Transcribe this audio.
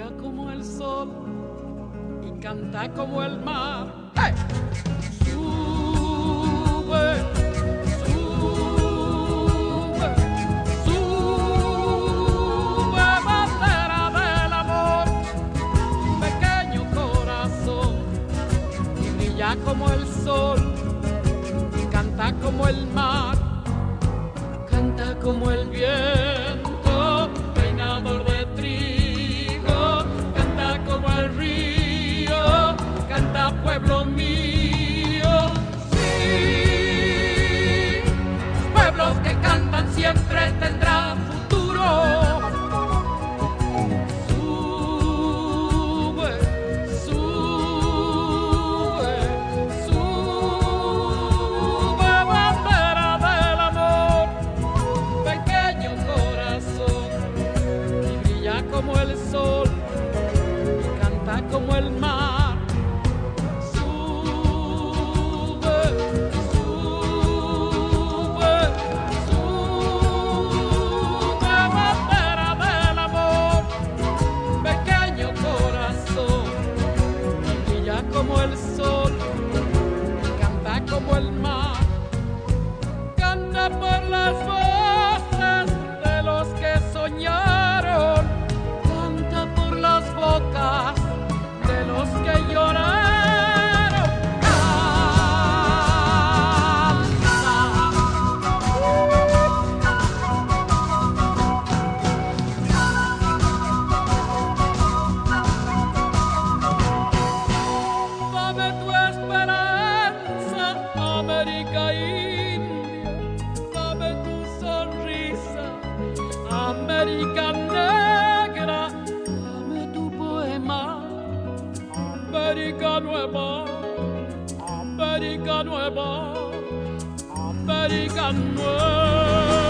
brilla como el sol y canta como el mar. ¡Hey! Sube, sube, sube, bandera del amor, pequeño corazón, y brilla como el sol y canta como el mar, canta como el viento, peinador de trigo, canta como el río, canta pueblo mío. Sí, pueblos que cantan siempre tendrán futuro. Sube, sube, sube, bandera del amor, pequeño corazón, y brilla como el sol y canta como el mar. Sube, sube, sube, bandera del amor, pequeño corazón, y brilla como el sol y canta como el mar. Canta por las voces de los que soñaron, canta por las bocas de los que lloraron. Dame tu esperanza, América India, dame tu sonrisa, América Negra, dame tu poema, América Nueva, América Nueva, América Nueva.